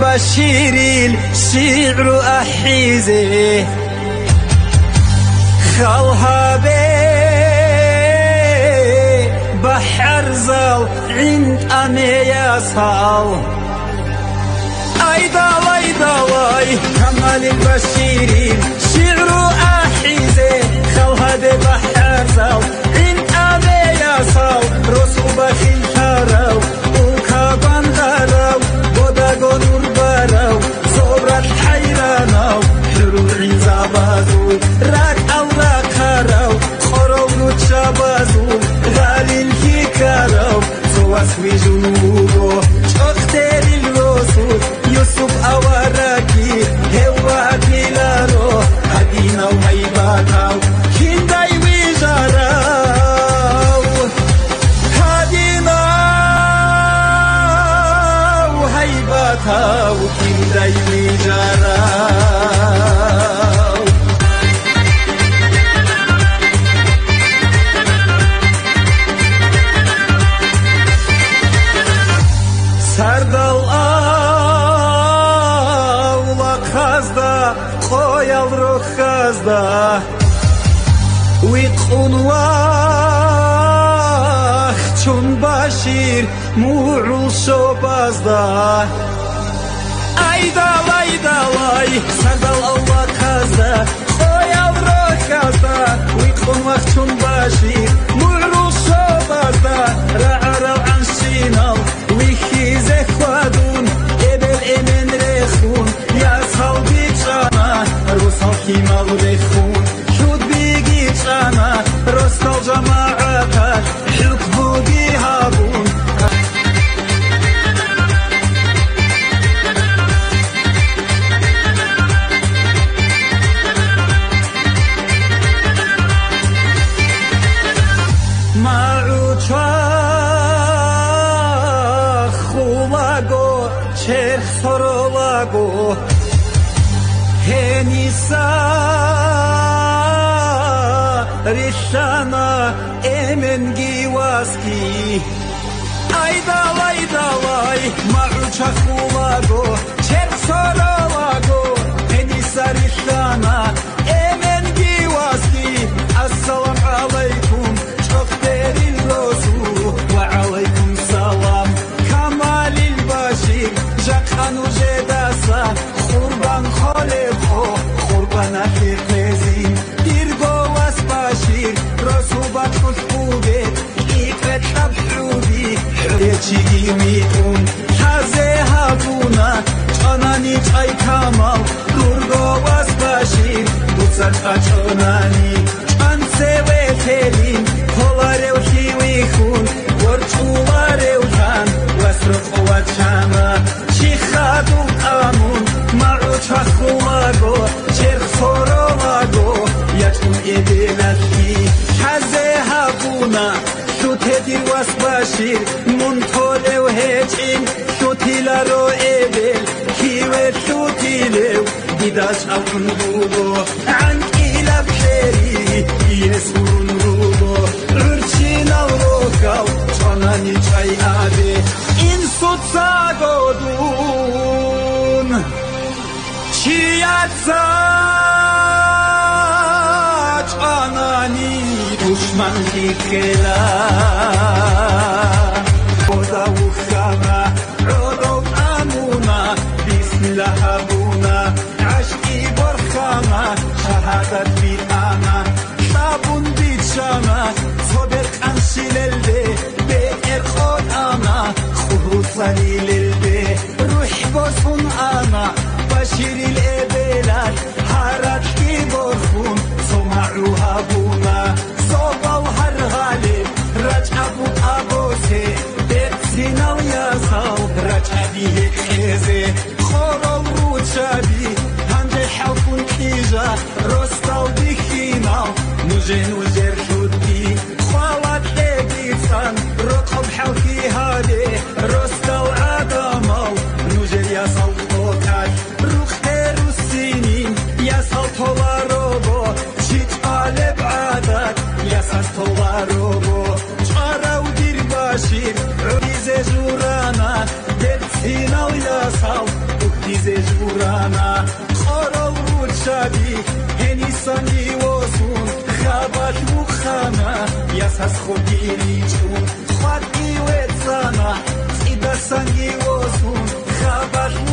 البشير الشعر أحيزه خلها بحر زال عند أمي صال أيضا كمال البشير الشعر أحيزه خلها بحر زال عند أمي صال رسوب خلفارو وكابان دارو بوداغو نور بارو صبرت حيرانو حرور زابازو راك الله كارو خروب شابازو غالي الكيكارو سواسوي جنوبو شختر الوسوس يوسف أوراكي هواكي لارو هدينا وهيباتاو كنداي ويجاراو هدينا وهيباتاو كنداي ويجاراو سردال أولا خازدا خويل رو خازدا ويقون واخ چون باشير موعو شو بازدا أيدالاي سردال أولا خازدا خويل رو خازدا ويقون واخ چون باشير موعو شو بازدا رعرو عن شينال ويخيزه خوادون قبل امن رخون يا صلبي جانا روسال كيمال رخون شود بيجي جانا روسال جماعتك حكبو بيهابون چرخ سرولگو هنیسا ریشانا امنگی واسکی aydaly maruça xulago çerx sorolago هنیسا ریشانا امنگی واسکی السلام علیکم çok derin rozu ve aleyküm salam kamal البشير جاكانو جداسا خوربان خالقو خوربان اخيقزين ديرغو واس بشير رسوبات خشبوبت ايقت حبحوبي حريتشي ميتون تازه هابونا چاناني چاي كامال دورغو واس بشير دوسر قاچاناني چان سوه تلين پولارو خيويخون ورچولارو جان واسرق وچانا چی خادو آمون معو چخولاگو چرخ سورولاگو یچون ایدلکی حزه هابونا شوته دیر واس باشیر منطوله و هچین شوتیلا رو ایدل کیوه شوتیلو دیداش اون بودو عن ایلا بخیری یسون روبو عرچین الروکاو چانانی چای آبی این سود ساگودون چیت ساچ آنانی دشمن دیگلا خدا و خما عدو امونا بسم الله ابونا عشقی برخما شهادت بید اما شابون بید شما صبر قنشیللده به ارخود اما خروصانی للبه روح بسون اما بشير الابلات حارت کی برخون سمعوها بونا صوبال هر غالب رجعبو ابوسه بسينا وياسال رجعبيه خيزه خورال روچابي هنجي حلقون كيجا رستال بخينال نجين وزر شدي خوالات لبيسان رقب حلقي هادي رستال عدامال نجر ياسال توكاش روخير السنين ياسال تولاروبو شيت قالب عادات ياسال تولاروبو شارو دير باشير عريزة جورانا دل سينا وياسال دیزه جورانا خارا ورود شدی هنی سنگی واسون خبت مخانا یس از خودگیری چون خودگی ویت زانا ایده سنگی واسون خبت